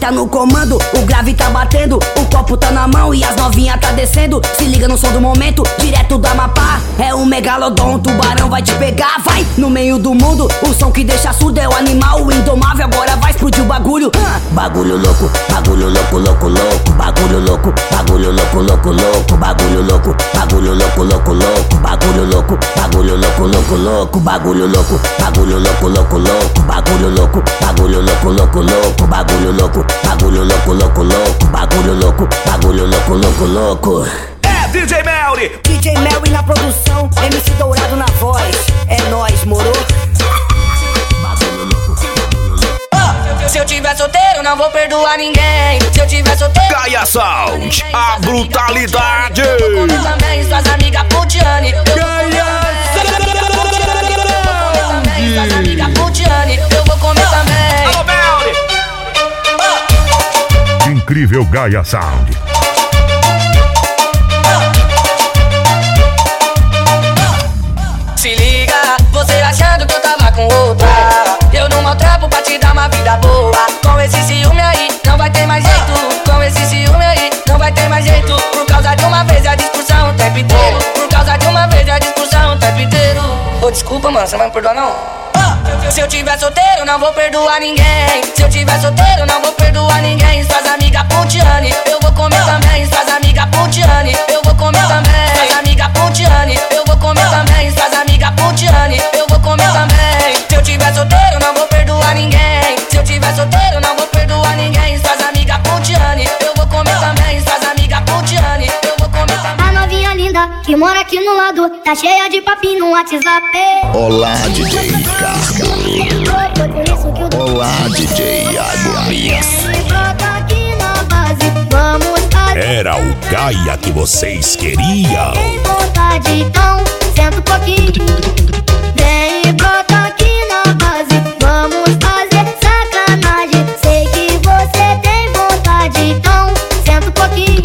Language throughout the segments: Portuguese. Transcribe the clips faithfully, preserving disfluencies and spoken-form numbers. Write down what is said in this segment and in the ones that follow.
tá no comando, o grave tá batendo, o copo tá na mão e as novinha tá descendo. Se liga no som do momento, direto do Amapá. É um megalodon, o tubarão vai te pegar. Vai no meio do mundo, o som que deixa surdo é o animal, o indomável. Agora vai explodir o bagulho. ah. Bagulho louco, bagulho louco, louco, louco. Bagulho louco, bagulho louco, louco, louco. Bagulho louco, bagulho louco, louco, louco. Bagulho louco, bagulho louco, louco, louco. Bagulho louco, bagulho louco, louco, louco. Bagulho louco, bagulho louco, louco, louco. Bagulho louco, bagulho louco, louco, louco. Bagulho louco, bagulho louco, louco, louco. É D J Melly. D J Melly na produção, M C Dourado na voz. É nóis, moro? Se eu tiver solteiro, não vou perdoar ninguém. Se eu tiver solteiro, Gaia Sound, a brutalidade. eu vou comer também suas amigas Putiane. Gaia Sound, suas amigas Putiane. Eu vou comer também. Alô, Melly. Incrível Gaia Sound. Se liga, você achando que eu tava com outra. Eu não maltrapo pra te dar uma vida boa. Com esse ciúme aí, não vai ter mais jeito. Com esse ciúme aí, não vai ter mais jeito. Por causa de uma vez a discussão o tempo inteiro. Por causa de uma vez a discussão o tempo inteiro. Ô, desculpa, mano, você não vai me perdoar não? Se eu tiver solteiro, não vou perdoar ninguém. Se eu tiver solteiro, não vou perdoar ninguém. Suas amigas Putiane, eu vou comer também. Suas amigas Putiane, eu vou comer também. Suas amigas Putiane, eu vou comer também. Suas amigas Putiane, eu vou comer também. Se eu tiver solteiro, não vou perdoar ninguém. Se eu tiver solteiro, não vou perdoar ninguém. Suas amigas Putiane, eu vou comer também. Suas amigas Putiane, eu vou comer também. A novinha linda que mora aqui no lado, tá cheia de papinho no WhatsApp. Olá, D J Ricardo. Olá, D J Iago Mix. Era o Gaia que vocês queriam. Tem vontade, então senta um pouquinho. Vem e brota aqui na base. Vamos fazer sacanagem. Sei que você tem vontade, então senta um pouquinho.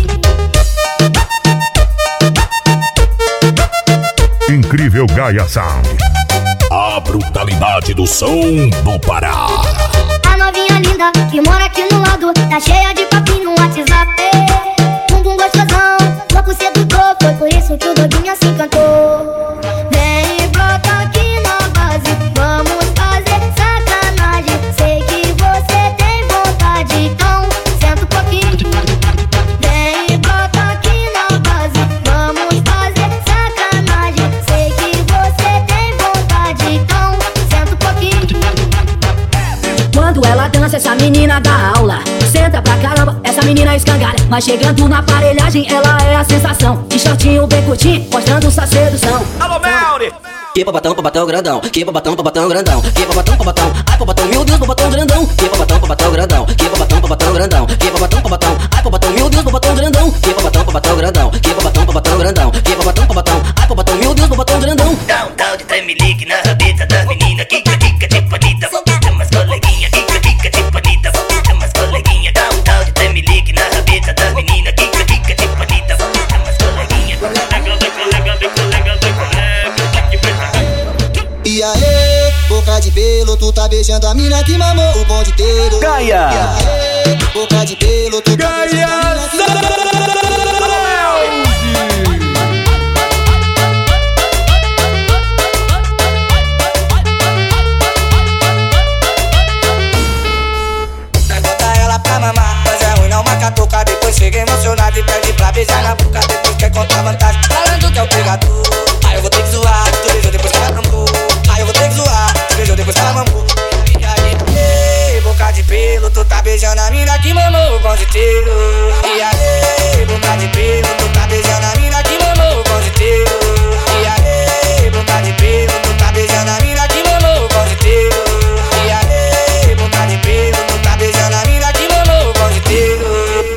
Incrível Gaia Sound. A brutalidade do som do Pará. A novinha linda que mora aqui no lado, tá cheia de papinho no WhatsApp. Bumbum gostosão, louco sedutor, foi por isso que o doguinho se encantou. Vem e brota aqui na base, vamos fazer sacanagem. Sei que você tem vontade, então senta um pouquinho. Vem e brota aqui na base, vamos fazer sacanagem. Sei que você tem vontade, então senta um pouquinho. Quando ela dança, essa menina dá aula. Senta pra caramba, essa menina escangalha. Mas chegando na aparelhagem, ela é a sensação. De shortinho bem curtinho, mostrando sua sedução. Alô, Melly. Que babatão, babatão grandão. Que babatão, babatão grandão. Que babatão, babatão. Ai, babatão, meu Deus, babatão grandão. Que babatão, babatão grandão. Que babatão, babatão grandão. Que babatão, babatão. Ai, babatão, meu Deus, babatão grandão. Que babatão, babatão grandão. Que babatão, babatão grandão. Que babatão, babatão. Ai, babatão, meu Deus, babatão grandão. Dá um tal de tremelique na rabeta da menina. Kika, kika, tipo Anitta. Chama as coleguinha. Kika, kika, tipo Anitta. Chama as coleguinha. Dá um tal de tremelique na rabeta da menina. Kika, kika, tipo Anitta. Chama as coleguinha. E aí, boca de pelo, tu tá beijando a mina que mamou o bonde inteiro. Gaia. E aí, boca de pelo, tu tá beijando a mina que mamou o bonde inteiro. Toca, depois chega emocionado e pede pra beijar na boca. Depois quer contar vantagem, falando que é o pegador. Aí eu vou ter que zoar, tu beijou depois que ela mamou. Aí eu vou ter que zoar, tu beijou depois que ela mamou. E aí, ei, boca de pelo, tu tá beijando a mina que mamou o bonde inteiro. E aí, boca de pelo, tu tá beijando a mina que mamou o bonde inteiro. E aí, boca de pelo, tu tá beijando a mina que mamou o bonde inteiro. E aí, boca de pelo, tu tá beijando a mina que mamou o bonde inteiro.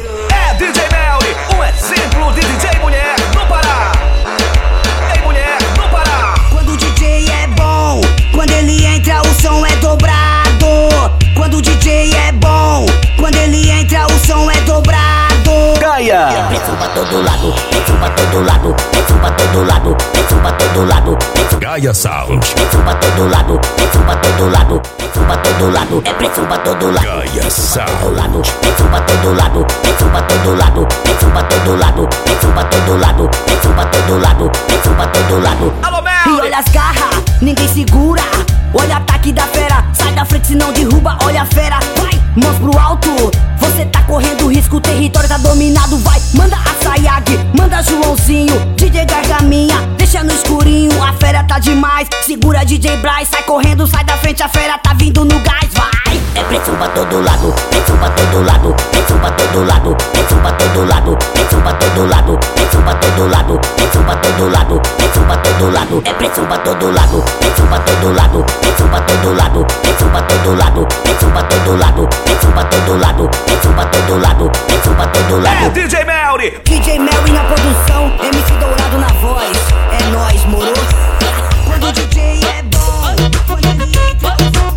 Um exemplo de D J mulher no Pará. Ei, mulher no Pará. Quando o D J é bom, quando ele entra o som é dobrado. Quando o D J é bom, quando ele entra o som é dobrado. Gaia. Desce pra todo lado, desce pra todo lado, desce pra todo lado, desce pra todo lado, desce Gaia Sound. pra todo lado, desce pra todo lado, pressão pra todo lado, é pressão pra todo lado. Gaia Sound. Pressão pra todo lado, pressão pra todo lado, pressão pra todo lado, pressão pra todo lado, pressão pra todo lado, pressão pra todo lado. Alô, Mel! E olha as garras, ninguém segura. Olha o ataque da fera, sai da frente se não derruba, olha a fera. Vai, mãos pro alto, você tá correndo risco, o território tá dominado. Vai, manda a Sayag, manda Joãozinho, D J Gargaminha, deixa no escurinho, a fera tá demais. Segura D J Braz, sai correndo, sai da frente, a fera tá vindo no gás, vai. É pressão pra todo lado, pressão pra todo lado, pressão pra todo lado, pressão pra todo lado, pressão pra todo lado, pressão pra todo lado, pressão pra todo lado, pressão pra todo lado, é pressão pra todo lado, pressão pra todo lado, pressão pra todo lado, pressão pra todo lado, pressão pra todo lado, pressão pra todo lado, pressão pra todo lado, pressão pra todo lado. É D J Melly! D J Melly na produção, M C Dourado na voz, é nóis, moro? Quando o D J é bom, quando ele entra,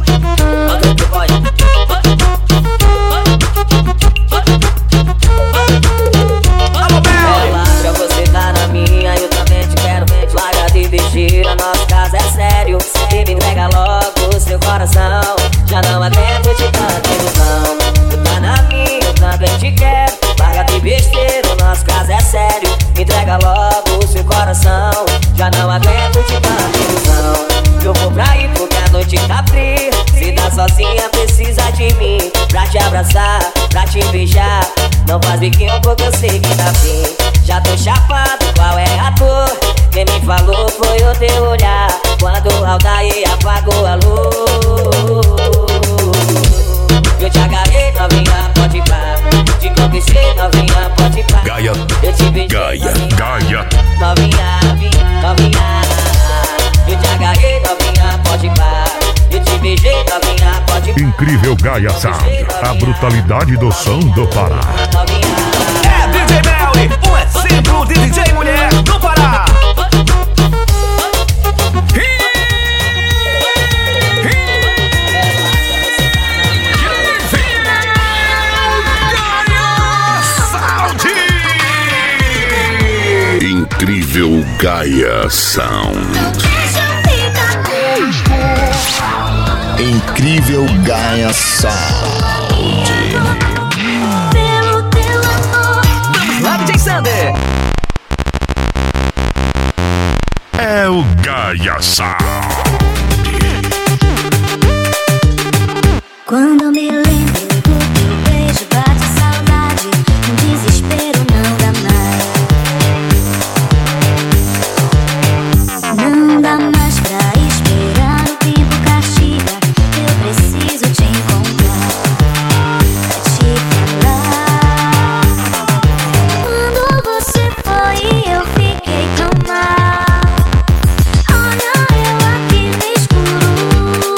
relaxa, você tá na minha, eu também te quero. Larga de besteira, nosso caso é sério. E me entrega logo o seu coração. Já não aguento de tanta ilusão. Tu tá na minha, eu também te quero. Larga de besteira, o nosso caso é sério. Me entrega logo o seu coração. Já não aguento de tanta ilusão. Eu vou pra ir porque a noite tá fria. Se tá sozinha precisa de mim, pra te abraçar, pra te beijar. Não faz biquinho porque eu sei que tá fim. Já tô chapado, qual é a dor? Quem me falou foi o teu olhar, quando o Aldair apagou a luz. Eu te agarrei, novinha, pode pá. Te conquistei, novinha, pode pá. Gaia, Eu te beijei, Gaia, novinha, Gaia. novinha, novinha. Eu te agarrei, novinha, pode pá. Eu te beijei, novinha, pode pá. Incrível Gaia Sound, a brutalidade do som do Pará. É D J Melly, um exemplo de D J mulher no Pará. Incrível Gaia Sound. Incrível Gaia Sound. Pelo teu amor. Vamos lá, D J Sander. É o Gaia Sound. Quando eu me lembro do teu beijo, bate saudade. Um desespero não dá mais. Não dá mais pra esperar, o tempo castiga. Eu preciso te encontrar, pra te falar. Quando você foi, eu fiquei tão mal. Olha eu aqui no escuro.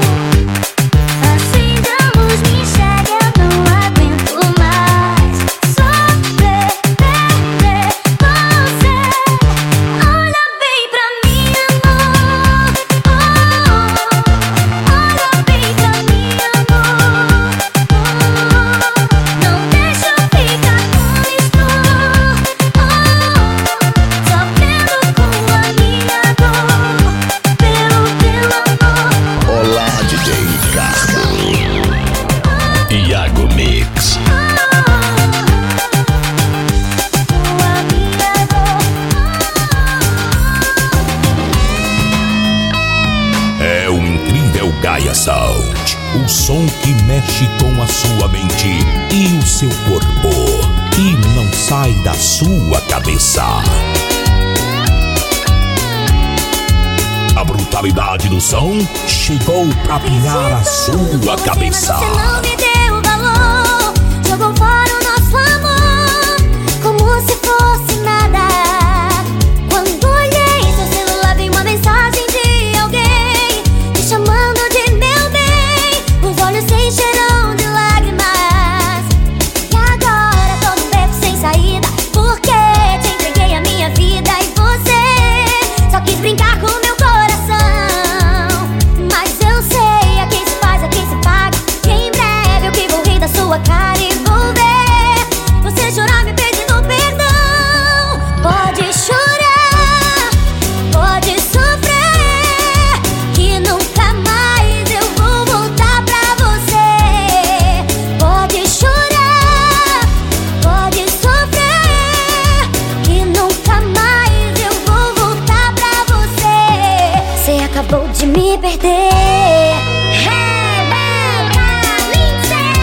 Acende a luz, me enxerga, eu não aguento mais. Só ver, ver, ver você. Olha bem pra mim, amor. Oh, olha bem pra mim, amor. Oh, não deixa eu ficar com isto. Oh, sofrendo com a minha dor. Pelo teu amor. Olá, D J Ricardo. Iago Mix. É o incrível Gaia Sound, o som que mexe com a sua mente e o seu corpo e não sai da sua cabeça. A brutalidade do som chegou pra pirar a sua cabeça. Você não me deu valor, jogou fora o nosso amor, como se fosse nada. Quando olhei seu celular, vi uma mensagem de alguém me chamando de meu bem. Os olhos se encheram de lágrimas. E agora tô num beco sem saída, porque te entreguei a minha vida e você só quis brincar com meu coração. Mas eu sei, a quem se faz, a quem se paga, que em breve eu ter. Rebeca Lindsay.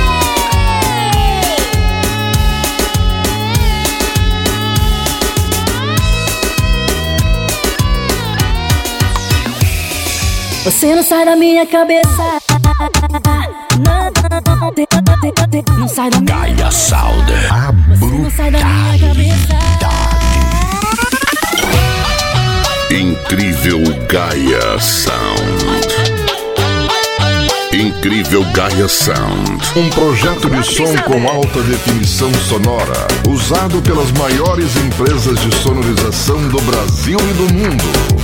Você não sai da minha cabeça. Não, não sai da minha Gaia Sound. A brutalidade. Incrível Gaia Sound. Incrível Gaia Sound. Um projeto de som com alta definição sonora, usado pelas maiores empresas de sonorização do Brasil e do mundo.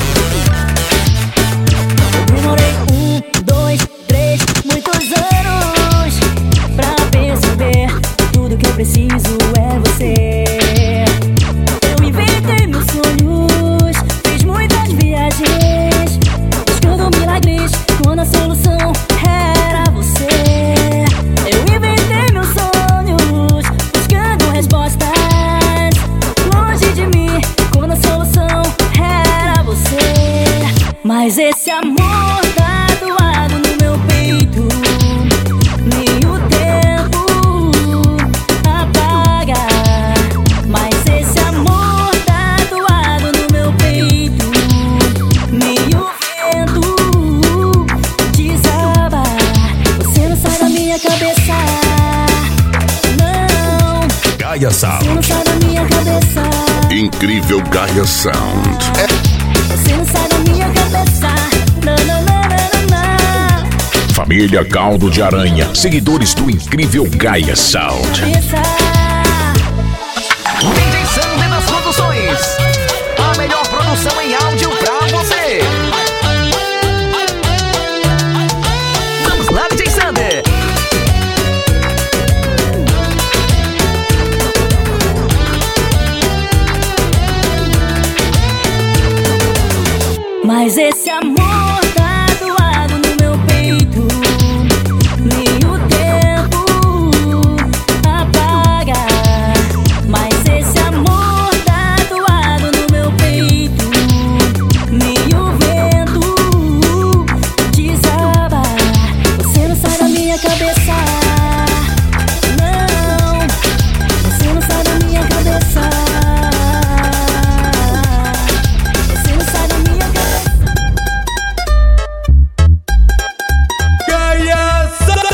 Demorei um, dois, três, muitos anos pra perceber que tudo que eu preciso é você. Eu inventei meus sonhos, fiz muitas viagens, buscando milagres quando a solução era você. Eu inventei meus sonhos, buscando respostas longe de mim quando a solução era você. Mas esse amor tatuado no meu peito, nem o tempo apaga. Mas esse amor tatuado no meu peito, nem o vento desaba. Você não sai da minha cabeça. Não, Gaia Sound. você não sai da minha cabeça. Incrível Gaia Sound. Você não sai da minha cabeça. Não, não, não, não, não. Família Caldo de Aranha. Seguidores do Incrível Gaia Sound. D J Sander das Produções. A melhor produção em áudio pra você. Vamos lá, D J Sander. Mas esse amor tatuado no meu peito, nem o tempo apaga. Mas esse amor tatuado no meu peito, nem o vento desaba. Você não sai da minha cabeça. Não, você não sai da minha cabeça. Você não sai da minha cabeça. Gaia Sound.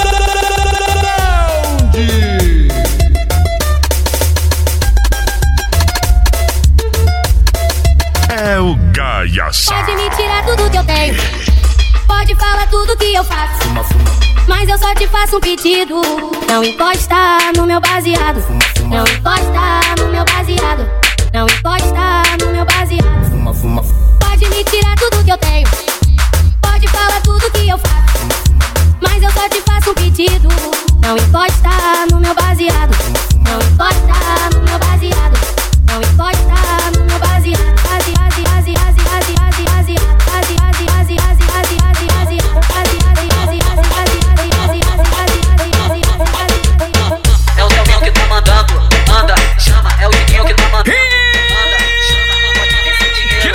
É o Gaia Sound. Pode me tirar tudo que eu tenho, pode falar tudo que eu faço, mas eu só te faço um pedido. Não encosta no meu baseado. Não encosta no meu baseado. Não encosta no meu baseado. Pode me tirar tudo que eu tenho, pode falar tudo que eu faço, mas eu só te faço um pedido. Não encosta no meu baseado. Não encosta no meu baseado. Não encosta no meu baseado. Base, base, base, base, base, base, base, base, base, base, base, base, base, base, base, É o Selvinho que tá mandando, manda, chama, é o Diguinho que tá mandando. Manda, chama, pode vir sem dinheiro.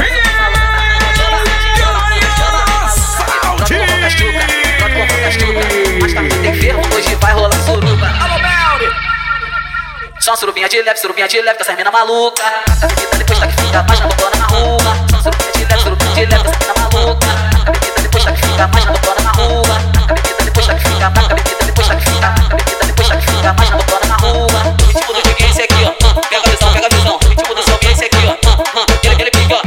Mas tá muito enfermo, hoje vai rolar suruba. Alô, Melly. Só surubinha de leve, surubinha de leve, com essa mina maluca. A bebida depois tá que fica mais na botona na rua. Só surubinha de leve, surubinha de leve, com essa mina maluca. A bebida depois tá que fica mais na botona na rua. A bebida depois tá que fica mais, a bebida depois tá que fica, a bebida depois tá que fica mais na botona na rua. O ritmo do Diguinho é esse aqui, ó. Pega a visão, pega a visão. O ritmo do Selvinho é esse aqui, ó. Ele, ele pica, ó.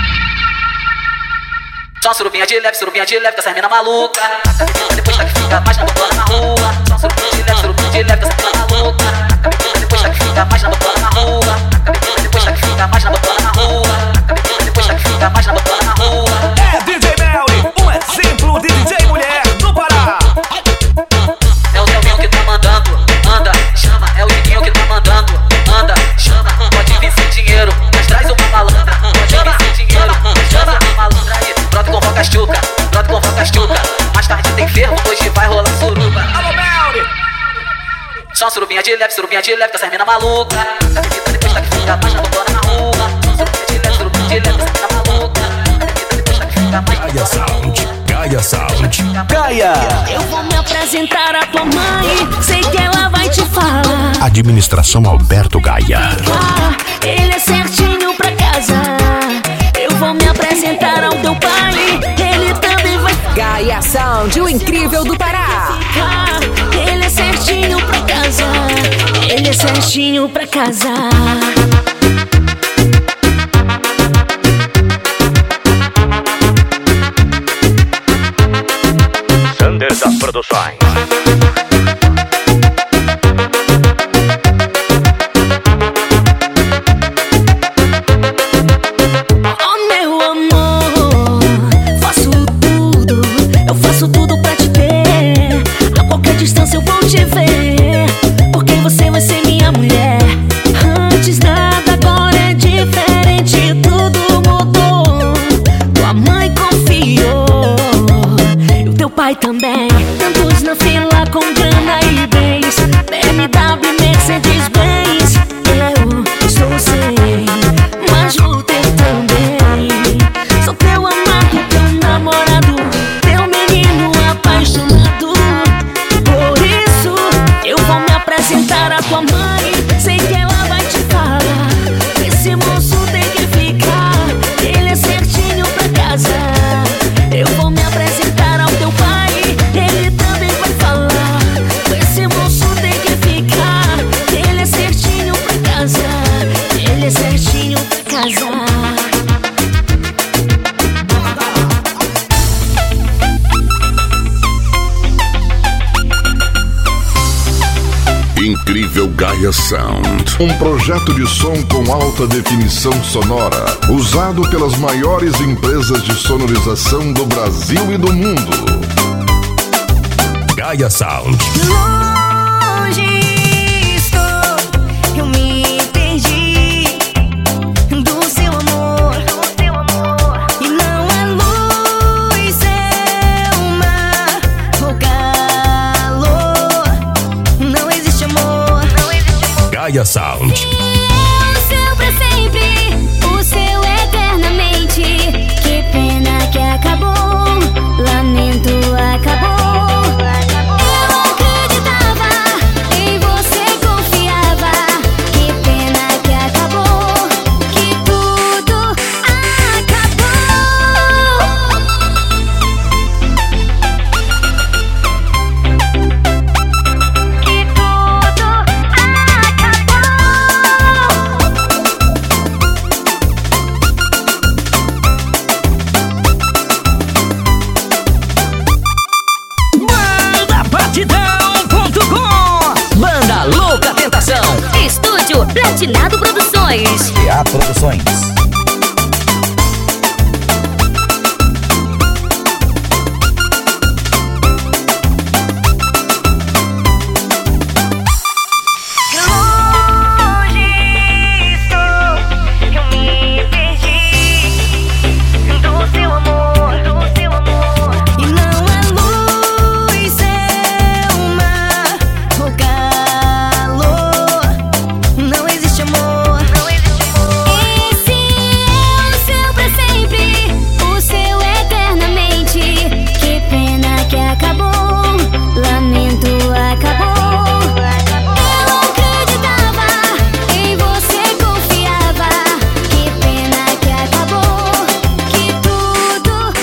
Só surubinha de leve, surubinha de leve, com essa mina maluca. A bebida depois tá que fica mais na botona na rua. Só surubinha de leve, surubinha de leve, com essa mina maluca. A bebida depois tá que fica mais na botona na rua. A bebida depois tá que fica mais na botona na rua. A bebida depois tá que fica mais na botona na rua. É D J Melly, um exemplo de D J mulher no Pará. É o Selvinho que tá mandando, manda, chama, é o Diguinho que tá mandando, manda, chama, pode vir sem dinheiro, mas traz uma malandra, pode vir sem dinheiro, mas traz uma malandra aí, brota com foca chuca, brota com foca chuca, mais tarde tem fervo, hoje vai rolar suruba. Alô, Melly. Só surubinha de leve, surubinha de leve, com essa mina maluca. A bebida depois tá que fica mais na botona na rua. Só surubinha de leve, surubinha de leve, com essa mina maluca. A bebida depois tá que fica mais na Gaia botona na rua. Sound. Gaia Gaia Sound. Gaia. Eu vou me apresentar à tua mãe, sei que ela vai te falar. Administração Alberto Gaia. Ah, ele é certinho pra casa. Eu vou me apresentar ao teu pai, ele também vai. Gaia Sound, o incrível do Pará. Ah, ele é certinho pra casa. Ele é certinho pra casa. Sander das Produções. Oh meu amor, faço tudo, eu faço tudo pra te ter. A qualquer distância eu vou te ver, porque você vai ser minha mulher. Antes nada, agora é diferente, tudo mudou. Tua mãe confiou, e o teu pai também. Tantos na fila com grana e bens, B M W, Mercedes Benz. Eu estou sem, mas vou ter também. Sou teu amado, teu namorado, teu menino apaixonado. Por isso eu vou me apresentar à tua mãe, sei que ela vai te falar. Esse moço tem que ficar, ele é certinho pra casa. Eu vou me apresentar ao teu pai, ele também vai falar. Esse moço tem que ficar, ele é certinho pra casa. Ele é certinho pra casa. Incrível Gaia Sound, um projeto de som com alta definição sonora, usado pelas maiores empresas de sonorização do Brasil e do mundo. Gaia Sound. Longe estou, eu me perdi do seu amor. E não é luz, é o mar ou calor. Não existe amor. Gaia Sound. O seu pra sempre, o seu eternamente. Que pena que acabou, lamento, acabou. Eu acreditava, em você confiava. Que pena que acabou, que tudo acabou. Que tudo acabou. Banda Batidão ponto com. Banda Louca Tentação. Estúdio Platinado Produções. T A Produções. Longe estou, eu me perdi do seu amor, do seu amor. E não é luz, é o mar ou calor. Não existe amor. Esse é o seu pra sempre, o seu eternamente. Que pena que acabou, lamento, acabou. Eu acreditava, em você confiava. Que pena que acabou, que tudo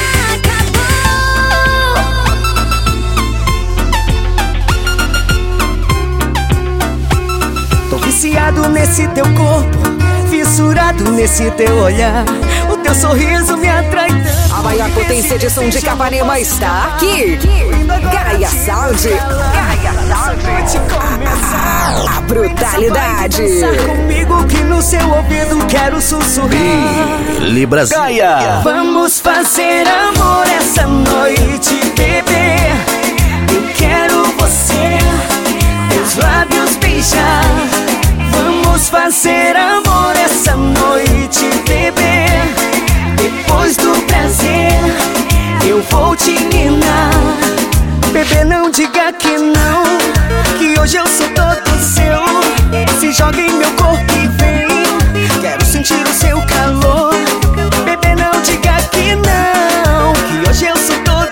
acabou. Tô viciado nesse teu corpo, fissurado nesse teu olhar. O teu sorriso me atrai tanto. A maior potência de som de Capanema está aqui. Gaia Sound. Gaia Sound. A, a, a brutalidade. Dançar comigo que no seu ouvido quero sussurrar. Li Brasil. Gaia. Vamos fazer amor essa noite, bebê. Eu quero você, teus lábios beijar. Vamos fazer amor essa noite, bebê. Depois do prazer, eu vou te ninar. Bebê, não diga que não, que hoje eu sou todo seu. Se joga em meu corpo e vem, quero sentir o seu calor. Bebê, não diga que não, que hoje eu sou todo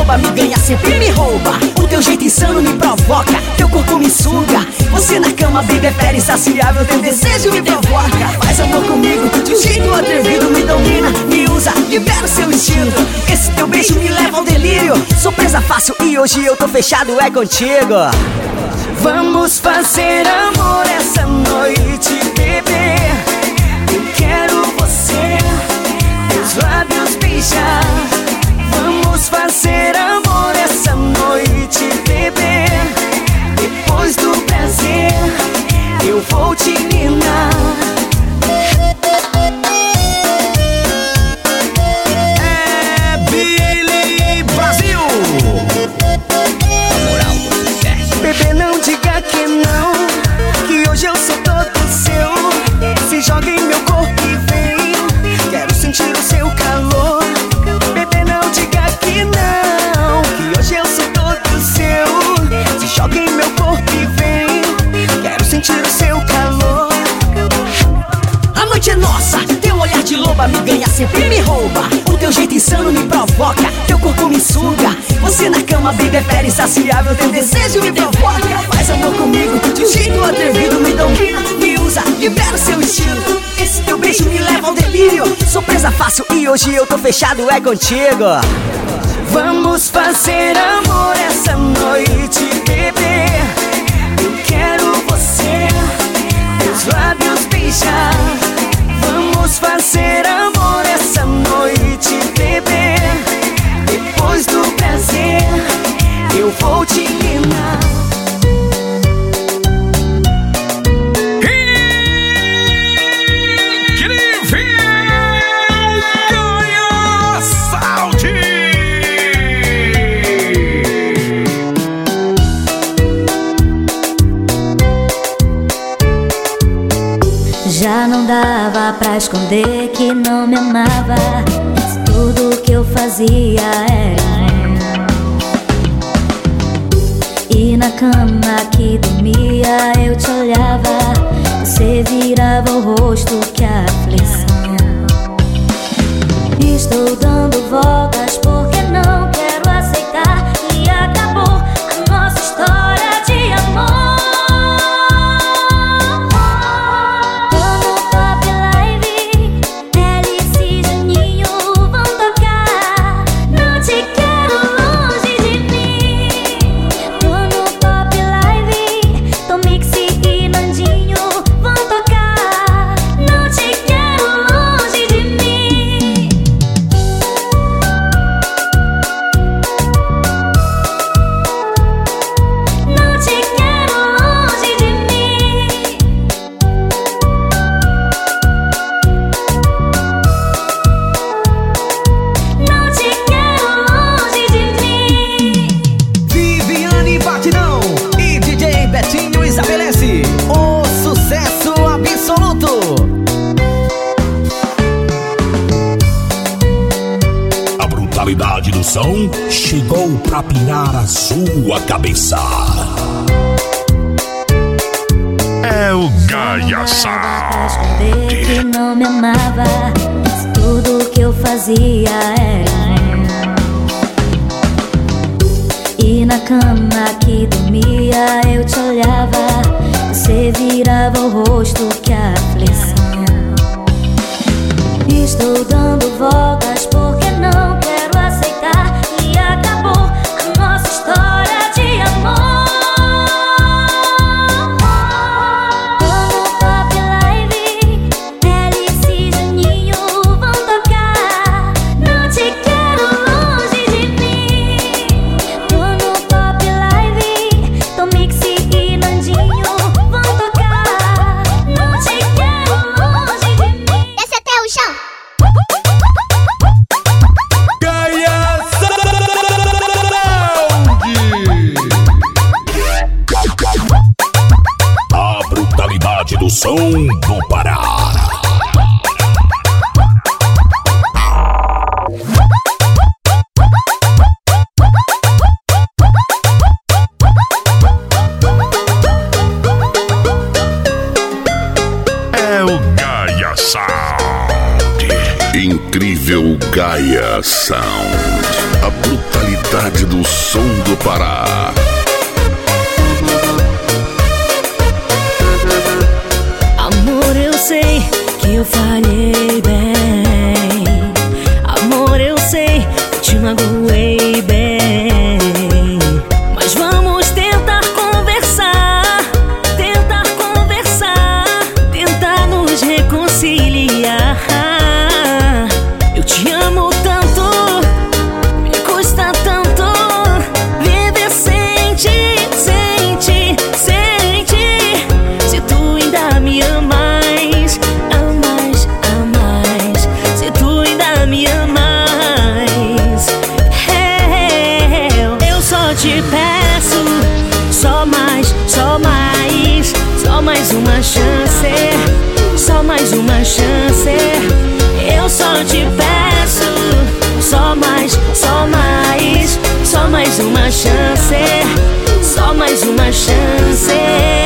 loba me ganha, sempre me rouba. O teu jeito insano me provoca, teu corpo me suga. Você na cama bem prefere insaciável, teu desejo me provoca. Faz amor comigo de um jeito atrevido, me domina, me usa, libera o seu instinto. Esse teu beijo me leva ao delírio, sou presa fácil e hoje eu tô fechado, é contigo. Vamos fazer amor essa noite, bebê. Eu quero você, teus lábios beijar. Vamos fazer amor essa noite, bebê. Depois do prazer, eu vou te ninar. É Billy Brasil. A moral do sucesso. Bebê, não diga que não, que hoje eu sou todo seu. Se joga em meu corpo e vem, quero sentir o seu calor. Bebê, não diga que não, que hoje eu sou todo seu. Se joga em meu corpo e vem, quero sentir o seu calor. A noite é nossa, teu olhar de loba me ganha, sempre me rouba. O teu jeito insano me provoca, teu corpo me suga. Você na cama bem prefere insaciável, teu desejo me provoca. Faz amor comigo de um jeito atrevido, me domina, me usa, libera o seu instinto. Esse teu beijo me leva ao delírio, sou presa fácil e hoje eu tô fechado, é contigo. Vamos fazer amor essa noite, bebê. Eu quero você, teus lábios beijar. Vamos fazer amor essa noite, bebê. Depois do prazer, eu vou te ninar. Já não dava pra esconder que não me amava, se tudo que eu fazia era e na cama que dormia eu te olhava, você virava o rosto, que aflição. Estou dando voltas porque não quero aceitar que acabou a nossa história de amor. Do som chegou pra pirar a sua cabeça. É o Gaia Sound. Que não me amava, se tudo que eu fazia era e na cama que dormia eu te olhava, você virava o rosto, que aflição. Estou dando voltas porque não quero aceitar que acabou a nossa história de amor. Do som do Pará. É o Gaia Sound. Incrível Gaia Sound. A brutalidade do som do Pará. Amor, eu sei que eu falhei bem. Amor, eu sei que te magoei bem. Mas vamos tentar conversar, tentar conversar, tentar nos reconciliar. Eu te amo tanto, me custa tanto viver sem ti, sem ti, sem ti. Se tu ainda me amas, amas, amas. Se tu ainda me amas, eu, eu só te peço, só mais, só mais, só mais uma chance, só mais uma chance. Eu só te peço, só mais, só mais, só mais uma chance, só mais uma chance.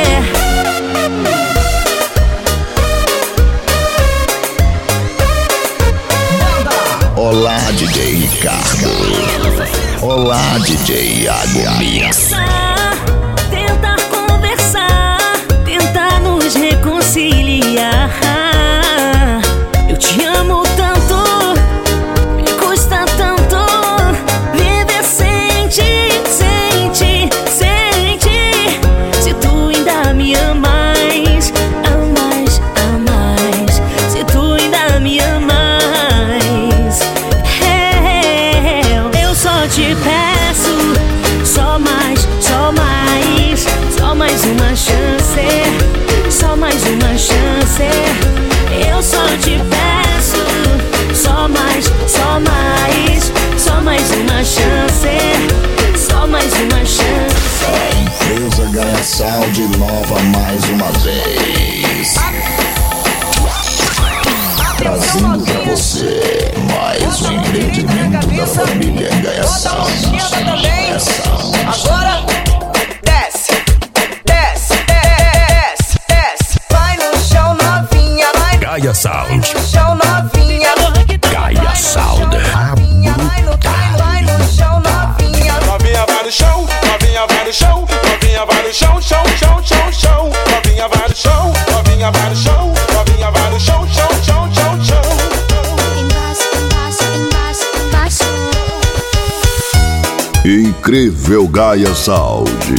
Olá, D J Ricardo. Olá, D J Iago Mix. Tentar conversar, tentar nos reconciliar. Eu te amo tanto, me custa tanto viver sem ti, sem ti, sem ti. Se tu ainda me amas, amas, amas. Se tu ainda me amas, eu, eu só te peço, só mais, só mais, só mais uma chance, só mais uma chance. Eu só te peço, só mais, só mais, só mais uma chance, só mais uma chance. A empresa Gaia Sound nova mais uma vez, trazendo pra você mais um empreendimento da família Gaia Sound. Gaia Sound. Agora desce, desce, desce, desce. Vai no chão novinha, vai Gaia Sound. no chão novinha. Gaia Sound. Vai no, vai no chão novinha. Novinha vai no chão, novinha vai no chão, novinha vai no chão, chão, chão, chão, chão. Novinha vai no chão, novinha vai no chão, novinha vai no chão, chão, chão, chão, chão. Embaixo, embaixo, embaixo, embaixo. Incrível Gaia Sound.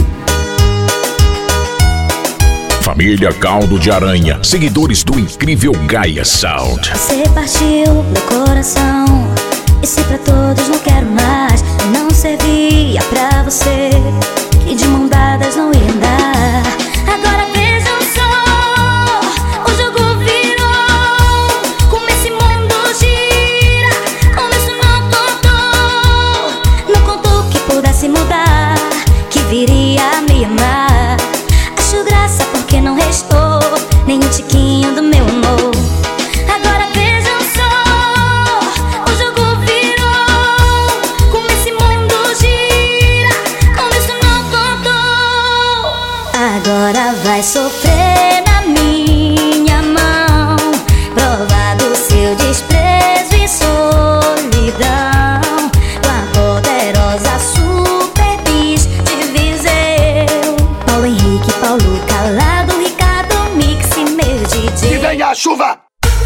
Família Caldo de Aranha, seguidores do incrível Gaia Sound. Você partiu meu coração, e se pra todos não quero mais, eu não servia pra você, que de mão dadas não ia andar. Agora vejam só, o jogo virou, como esse mundo gira, como isso não contou, não contou que pudesse mudar, que viria a me amar. Acho graça porque não restou nem um tiquinho do meu amor. Agora vejam só, o jogo virou, como esse mundo gira, como isso não contou. Agora vai sofrer na minha mão, provar do seu desprezo e solidão, com a poderosa super bis de Viseu. Paulo Henrique, Paulo Calado, Ricardo Mix e meu D J. E vem a chuva!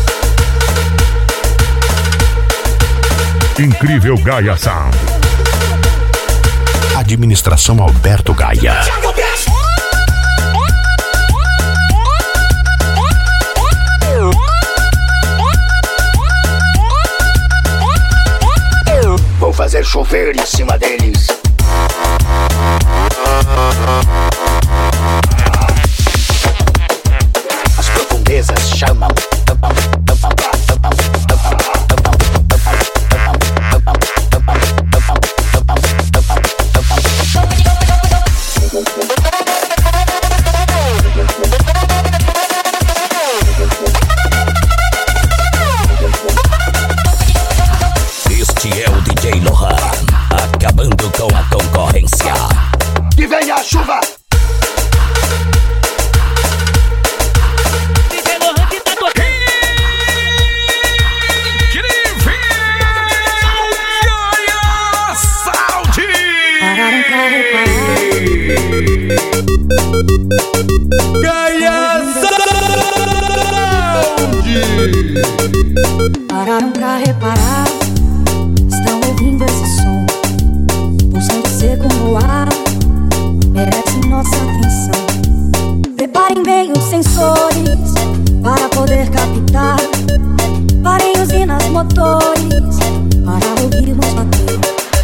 Incrível Gaia Sound. Administração Alberto Gaia. Vou fazer chover em cima deles. As profundezas chamam. Este é o D J Lohan, acabando com Pararam pra reparar, estão ouvindo esse som, pulsando seco no ar, merece nossa atenção. Preparem bem os sensores para poder captar. Parem usinas, motores para ouvirmos bater.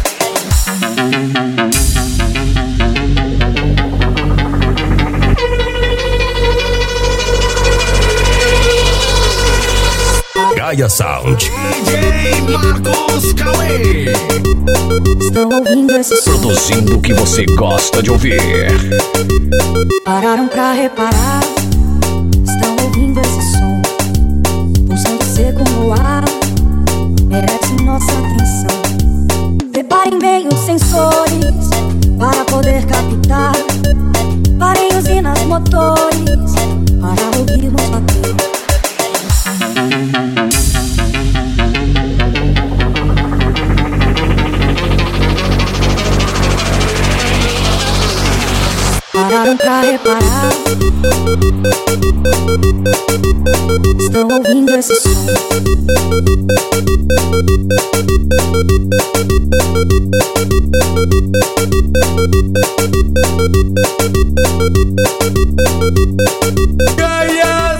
Gaia Sound. D J Marcos Cauê. Estão ouvindo esse som, produzindo o que você gosta de ouvir. Pararam pra reparar, estão ouvindo esse som, pulsando seco no ar, merece nossa atenção. Preparem bem os sensores para poder captar. Parem usinas, motores para ouvirmos bater. Pararam pra reparar, estão ouvindo esse som. Gaia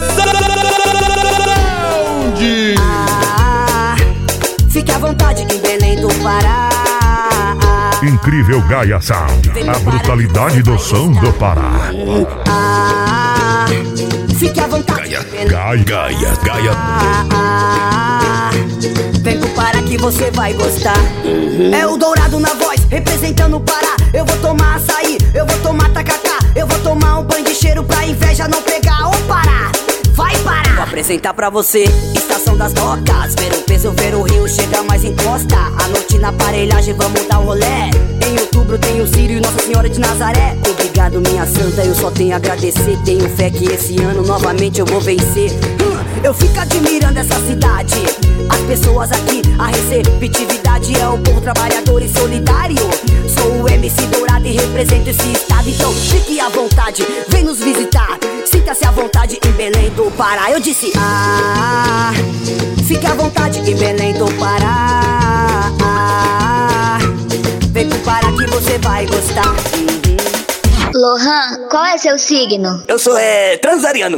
Sound. Ah, fique à vontade em Belém do Pará. Incrível Gaia Sound, a brutalidade do som do Pará. Ah, fique à vontade. Gaia, Gaia, Gaia. Ah, vem pro Pará que você vai gostar. É o Dourado na voz, representando o Pará. Eu vou tomar açaí, eu vou tomar tacacá. Eu vou tomar um banho de cheiro pra inveja não pegar. Ô Pará, vai parar. Vou apresentar pra você, Estação das Docas. Ver o peso, ver o rio, chega mais encosta. A noite na aparelhagem, vamos dar um rolé. Em outubro tem o Sírio, Nossa Senhora de Nazaré. Obrigado minha santa, eu só tenho a agradecer. Tenho fé que esse ano novamente eu vou vencer. hum, Eu fico admirando essa cidade, as pessoas aqui, a receptividade. É o povo trabalhador e solidário. Sou o M C Dourado e represento esse estado. Então fique à vontade, vem nos visitar. Sinta-se à vontade em Belém do Pará. Eu disse, ah, fique à vontade em Belém do Pará. Ah, vem pro Pará que você vai gostar. uhum. Lohan, qual é seu signo? Eu sou, é, transariano.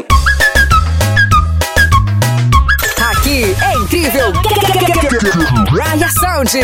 Aqui é incrível Gaia Sound.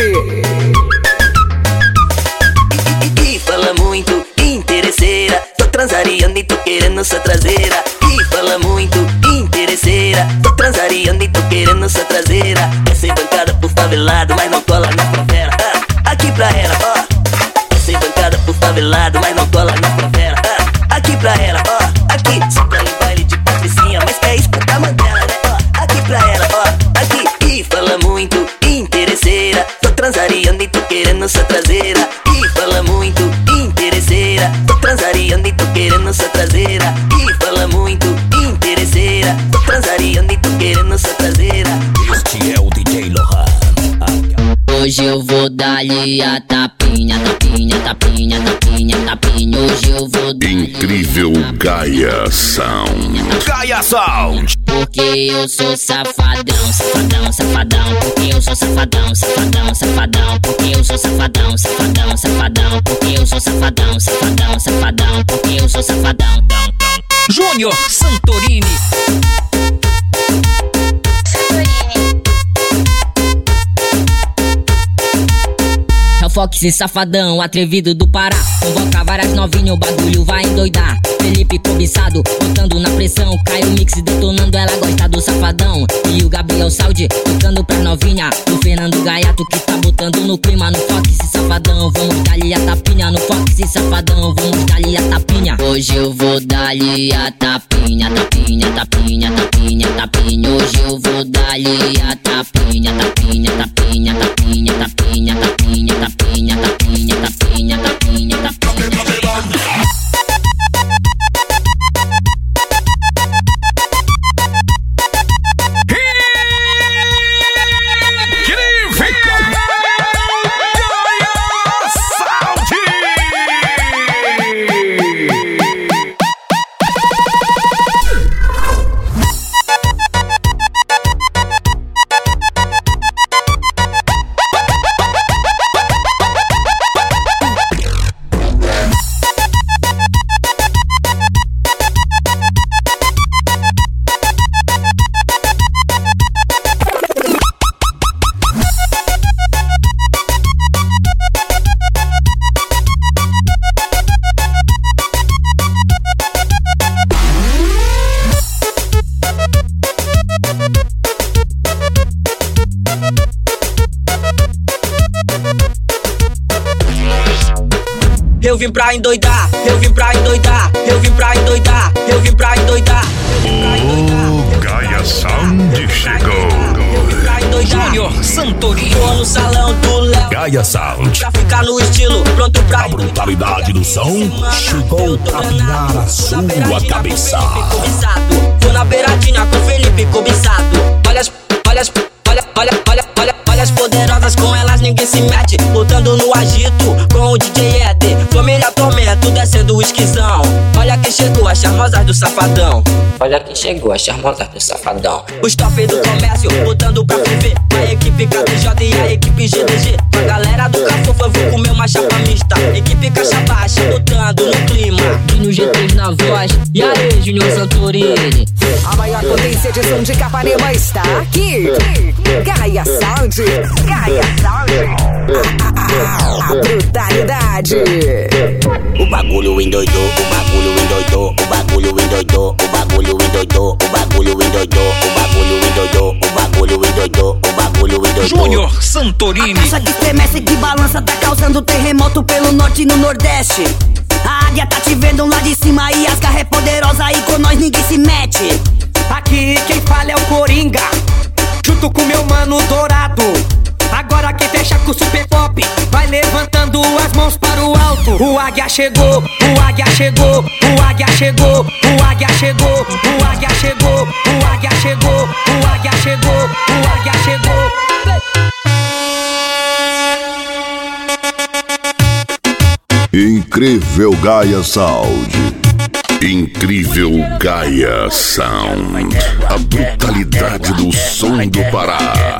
E fala muito, interesseira. Tô transariando e tô querendo sua traseira. E fala muito, interesseira. Tô transariando e tô querendo sua traseira. É ser bancada por favelado, mas não cola na favela. ah, Aqui pra ela, ó. É ser bancada por favelado, mas não cola na favela. ah, Aqui pra ela, ó. Aqui, só tá em baile de patricinha, mas quer escutar Mandela, né? Ó, aqui pra ela, ó. Aqui, e fala muito, interesseira. Tô transariando e tô querendo sua traseira. E fala muito, interesseira. Tô transariando e tô querendo sua traseira. E fala muito, interesseira. Tô transariando e tô querendo sua traseira. Este é o D J Lohan. Hoje eu vou dar-lhe a tapinha, tapinha, tapinha, tapinha, tapinha. Hoje eu vou dar Incrível Gaia Sound. Gaia Sound. Porque eu sou safadão, safadão, safadão. Porque eu sou safadão, safadão, safadão. Porque eu sou safadão, safadão, safadão. Porque eu sou safadão, safadão, safadão. Porque eu sou safadão. Júnior Santorini. É o Fox safadão, atrevido do Pará. Convoca várias novinhas, o bagulho vai endoidar. Felipe cobiçado, botando na pressão. Caio Mix detonando, ela gosta do safadão. E o Gabriel Saudi, tocando pra novinha. O Fernando Gaiato que tá botando no clima. No Fox safadão, vamos dar-lhe a tapinha. No Fox safadão, vamos dar-lhe a tapinha. Hoje eu vou dar-lhe a tapinha, tapinha, tapinha, tapinha, tapinha. Hoje eu vou dar-lhe a tapinha, tapinha, tapinha, tapinha, tapinha, tapinha, tapinha, tapinha, tapinha, tapinha, tapinha, tapinha. vim pra endoidar, eu vim pra endoidar, eu vim pra endoidar, eu vim pra endoidar. O Gaia Sound chegou. Júnior Santorini. Tô no salão do Léo. Gaia Sound. Pra ficar no estilo, pronto pra A brutalidade do som chegou a pinar a sua cabeça. Tô na beiradinha com Felipe cobiçado. Olha as, olha as, olha, olha, olha, olha, olha as poderosas, com elas ninguém se mete. Botando no agito com o D J Ed. Família Tormento descendo o esquizão. Olha quem chegou, as charmosas do Safadão. Olha quem chegou, as charmosas do Safadão. Os top do comércio, botando pra viver. A equipe K D J e a equipe G D G. A galera do Cafofa, eu vou comer uma chapa mista. Equipe Caixa Baixa, botando no clima. E no G três na voz. E aí, Júnior Santorini. A maior potência de som de Capanema está aqui. Gaia Sound. Gaia Sound. A, a, a brutalidade. O bagulho endoidou, o bagulho endoidou, o bagulho endoidou, o bagulho endoidou, o bagulho endoidou, o bagulho endoidou, o bagulho endoidou, o bagulho endoidou. Júnior Santorini. A caixa que estremece, que balança, tá causando terremoto pelo norte e no nordeste. A águia tá te vendo lá de cima e as garras é poderosa e com nós ninguém se mete. Aqui quem fala é o Coringa, junto com meu mano Dourado. Agora quem fecha com o Super Pop vai levantando as mãos para o alto. O águia chegou, o águia chegou, o águia chegou, o águia chegou, o águia chegou, o águia chegou, o águia chegou, o águia chegou. Incrível Gaia Sound. Incrível Gaia Sound. A brutalidade do som do Pará.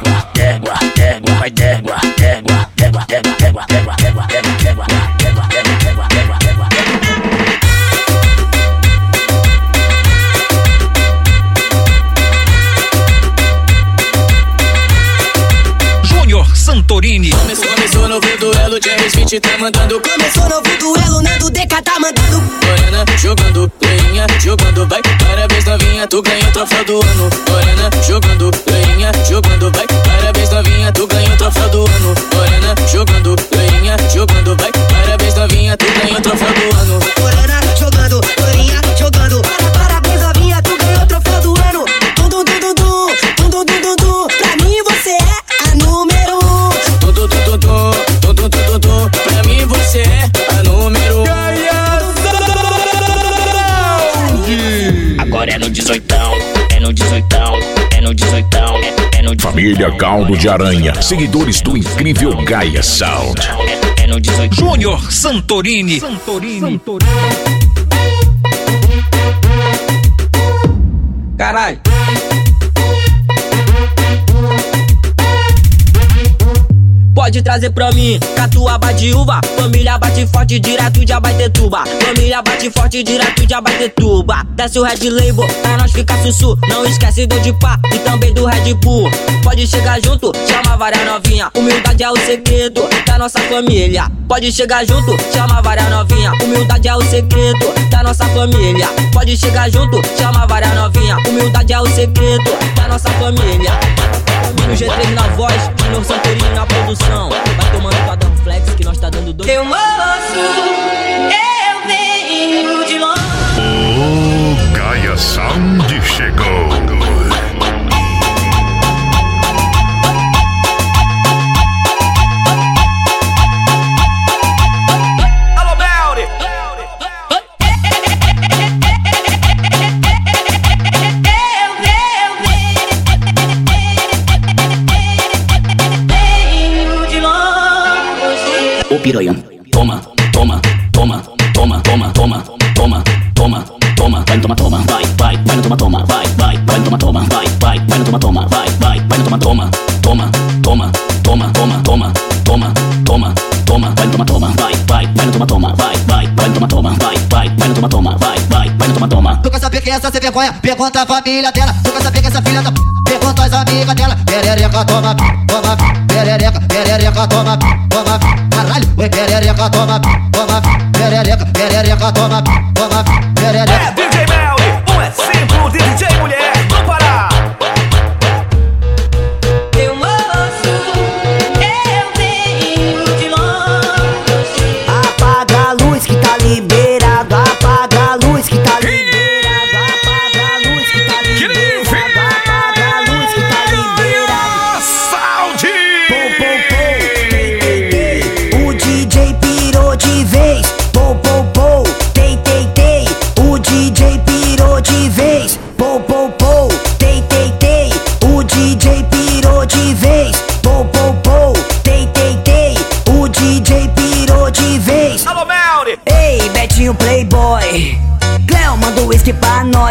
Júnior Santorini. Começou, começou novo duelo, James vinte tá mandando. Começou novo duelo, Nando D K tá mandando. Morena jogando, leinha jogando, vai. Parabéns novinha, tu ganhou o troféu do ano. Morena jogando, leinha jogando, vai. Parabéns novinha, tu ganhou o troféu do ano. Morena jogando, leinha jogando, vai. Parabéns novinha, tu ganhou o troféu do ano. Morena jogando, leinha jogando. Parabéns novinha, tu ganhou o troféu do ano. Dum dum dum dum dum, dum dum dum dum. Pra mim você é a número um. Dum dum dum dum dum, dum dum dum dum. Pra mim você é a número um. Agora é no dezoitão, é no dezoitão, é no dezoitão, é, é no Família Caldo de Aranha, seguidores do incrível Gaia Sound. É, é no dezoitão. Júnior Santorini. Santorini. Caralho. Pode trazer pra mim, catuaba de uva. Família bate forte, direto de Abaetetuba. Família bate forte, direto de Abaetetuba. Desce o Red Label, pra nós ficar sussu. Não esquece do de pá e também do Red Bull. Pode chegar junto, chama várias novinha. Humildade é o segredo da nossa família. Pode chegar junto, chama várias novinha. Humildade é o segredo da nossa família. Pode chegar junto, chama várias novinha. Humildade é o segredo da nossa família. No G três na voz, Júnior Santorini na produção. Vai tomando pra dar um flex que nós tá dando dois. Eu moço, eu venho de longe. O Gaia Sound chegou. Alô, Belly! Ô piranha, toma, toma, toma, toma, toma, toma, toma, toma, toma, vai no toma, toma, vai, vai, vai no toma, toma, vai, vai, vai no toma, toma, vai, vai, vai no toma, toma, vai, vai, vai no toma, toma, toma, toma, toma, toma, toma, toma, toma, toma, vai no toma, toma, vai, vai, vai no toma, toma, vai, vai, vai no toma, toma, vai, vai, vai no toma, toma, vai, vai, vai no toma, toma. Tu quer saber quem é essa sem vergonha? Pergunta a família dela. Tu quer saber que essa filha da p... Pergunta as amigas dela. Perereca, toma, toma, perereca, perereca, toma, toma, caralho. Oi, perereca, toma, toma, perereca, perereca, toma, toma, perereca. É D J Melly, um exemplo de D J mulher do Pará. Eu moço, eu venho de longe. Apaga a luz que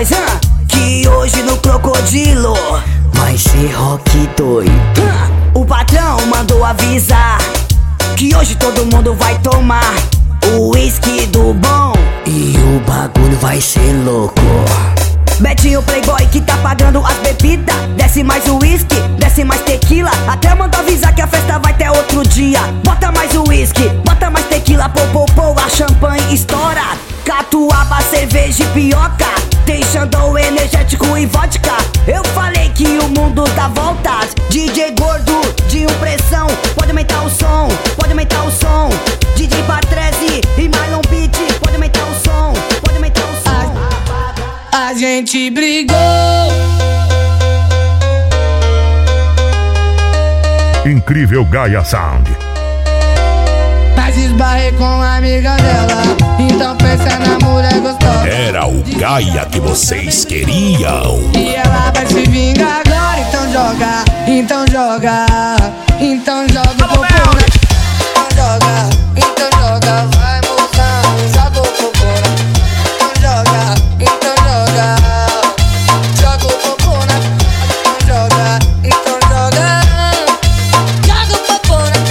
nós, hã? Que hoje no Crocodilo vai ser rock doido. O patrão mandou avisar que hoje todo mundo vai tomar o uísque do bom e o bagulho vai ser louco. Betinho Playboy que tá pagando as bebidas, desce mais uísque, desce mais tequila. Até mandou avisar que a festa vai ter outro dia. Bota mais uísque, bota mais tequila, pô, pô, pô, a champanhe estoura. Catuaba, cerveja e pioca, tem xandão, energético e vodka. Eu falei que o mundo dá voltas. D J gordo de impressão, pode aumentar o som, pode aumentar o som. D J Patrese e Marlon Beat, pode aumentar o som, pode aumentar o som. A, a gente brigou. Incrível Gaia Sound. Mas esbarrei com a amiga dela, então pensa na mulher gostosa. Era o Gaia que vocês queriam. E ela vai se vingar agora, então joga, então joga, então joga o popô na... Então joga, então joga, vai moção, joga o popô na... Então joga, então joga, joga o popô na... Então joga, então joga, joga o popô na...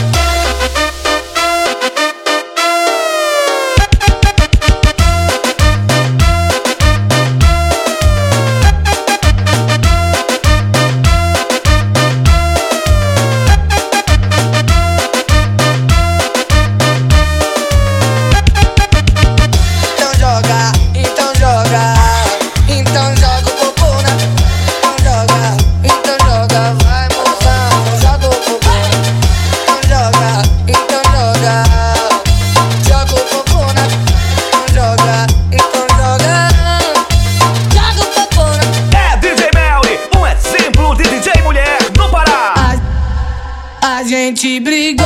A gente brigou.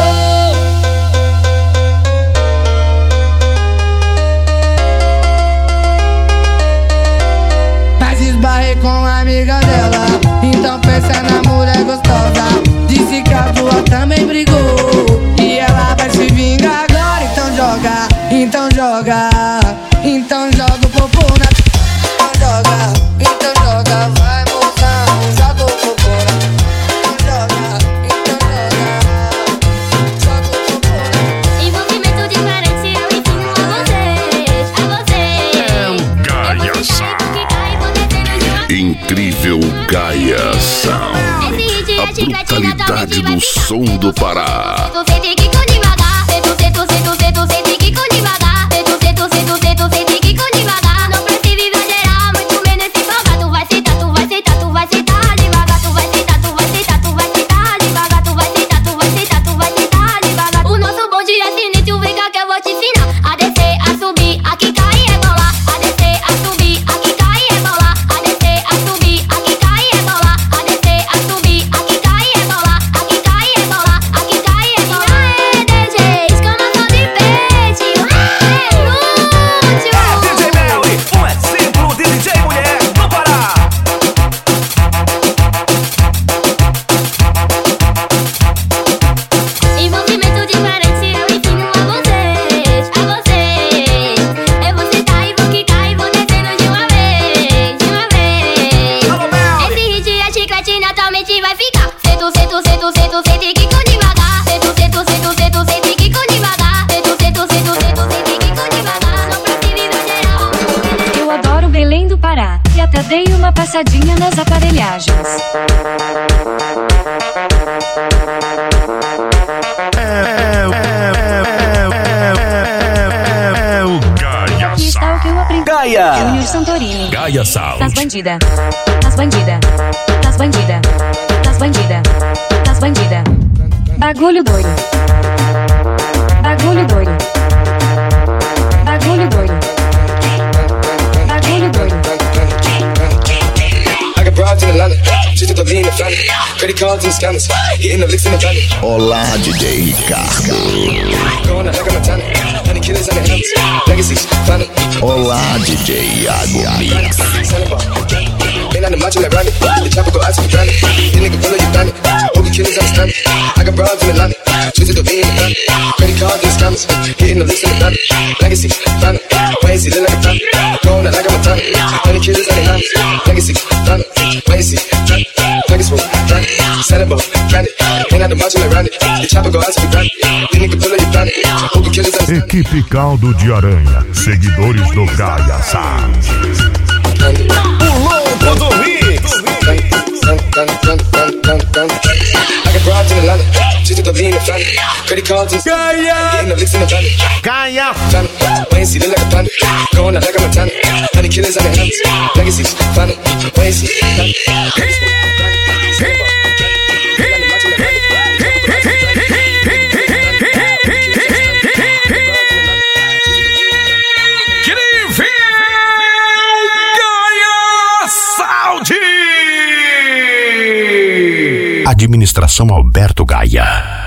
Mas esbarrei com a amiga dela, então pensa na mulher gostosa. Disse que a tua também brigou e ela vai se vingar agora. Então joga, então joga, então joga o popô na... Então joga, então joga, vai moção, joga o popô na... Incrível Gaia Sound. A brutalidade do som do Pará. Dei uma passadinha nas aparelhagens. É, é, é, é o Gaia Aqui está o que eu aprendi. Gaia. Júnior Santorini. Gaia Sound. Das bandida, das bandida, das bandida, das bandida, das bandida. Bagulho doido. Bagulho doido. Bagulho doido. Bagulho doido. Broads in Atlanta, just to be in the family. Credit cards and scammers, hitting the licks in the van. Olá, D J Ricardo. Going out like I'm a talent, honey killers on the hands. Legacies, family. Olá, D J Iago Mix. Ain't on the macho like Randy. The chopper go out to the granny. This nigga full of you bandit. Hope you killers understand me. I got broads in Atlanta, just to be in the family. Credit cards and scammers, hitting the licks in the van. Legacies, family. Ways he look like a fan. Going out like I'm a talent, honey killers on the hands. Wait, see, drunk, niggas smoke, drunk, sellable, branded. Ain't out the marching around it. The chopper go out to the ground. The nigga pull up your planet. Hope killers understand. Equipe Caldo de Aranha, seguidores do Gaia Sound. O louco do mix. I got broads in Atlanta, just to be in the family. Credit cards and Gaia, getting the licks in the van. Gaia, wait and see, look like a panda. Going out like a Montana. Honey killers on the hands. Legacies, find it. Wait and see. Administração Alberto Gaia.